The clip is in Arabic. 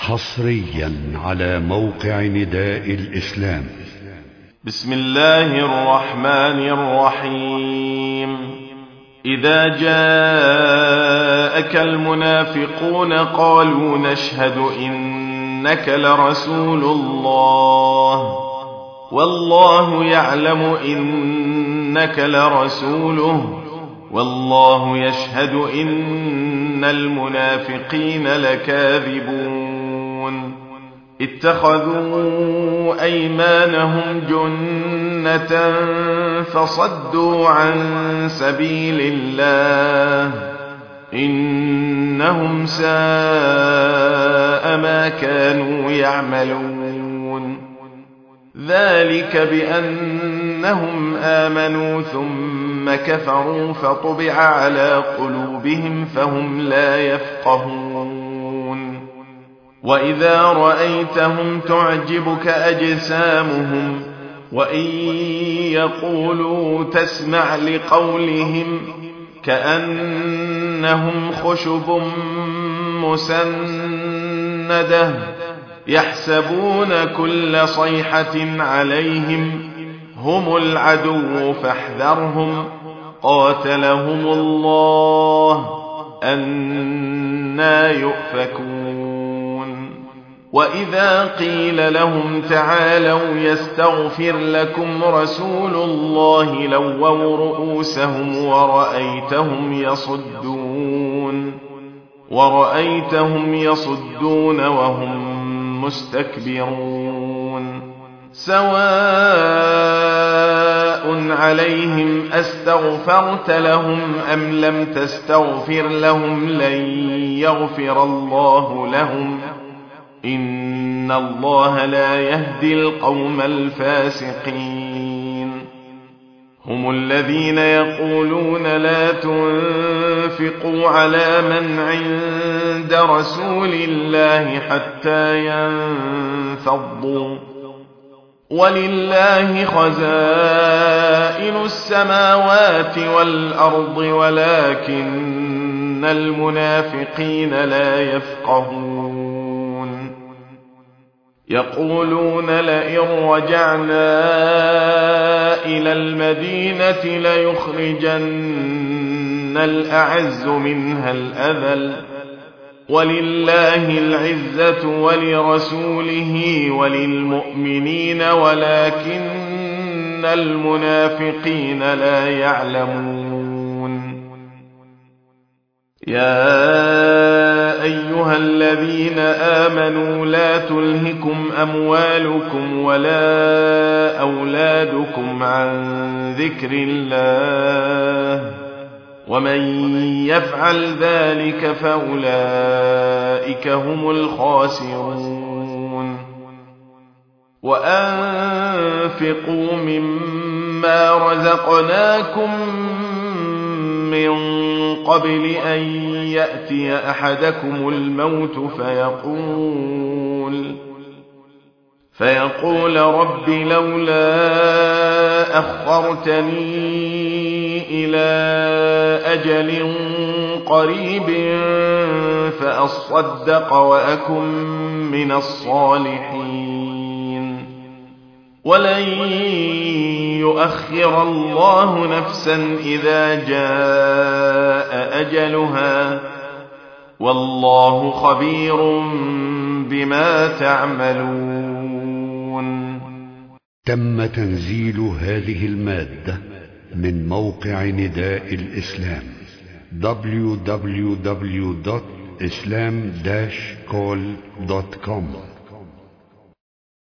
حصريا على موقع نداء الإسلام. بسم الله الرحمن الرحيم. إذا جاءك المنافقون قالوا نشهد إنك لرسول الله والله يعلم إنك لرسوله والله يشهد إن المنافقين لكاذبون. اتخذوا أيمانهم جنة فصدوا عن سبيل الله إنهم ساء ما كانوا يعملون. ذلك بأنهم آمنوا ثم كفروا فطبع على قلوبهم فهم لا يفقهون. وإذا رأيتهم تعجبك أجسامهم وإن يقولوا تسمع لقولهم كأنهم خشب مسندة يحسبون كل صيحة عليهم هم العدو فاحذرهم قاتلهم الله أنى يؤفكون. وإذا قيل لهم تعالوا يستغفر لكم رسول الله لووا رؤوسهم ورأيتهم يصدون وهم مستكبرون. سواء عليهم أستغفرت لهم أم لم تستغفر لهم لن يغفر الله لهم إن الله لا يهدي القوم الفاسقين. هم الذين يقولون لا تنفقوا على من عند رسول الله حتى ينفضوا ولله خزائن السماوات والأرض ولكن المنافقين لا يفقهون. يقولون لئن رجعنا إلى المدينة ليخرجن الأعز منها الأذل ولله العزة ولرسوله وللمؤمنين ولكن المنافقين لا يعلمون. يا أيها الذين آمنوا لا تلهكم أموالكم ولا أولادكم عن ذكر الله ومن يفعل ذلك فأولئك هم الخاسرون. وأنفقوا مما رزقناكم من قبل أن يأتي أحدكم الموت فيقول رب لولا أخرتني إلى أجل قريب فأصدق وأكن من الصالحين ولن يؤخر الله نفسا إذا جاء أجلها والله خبير بما تعملون. تم تنزيل هذه المادة من موقع نداء الإسلام www.islam-call.com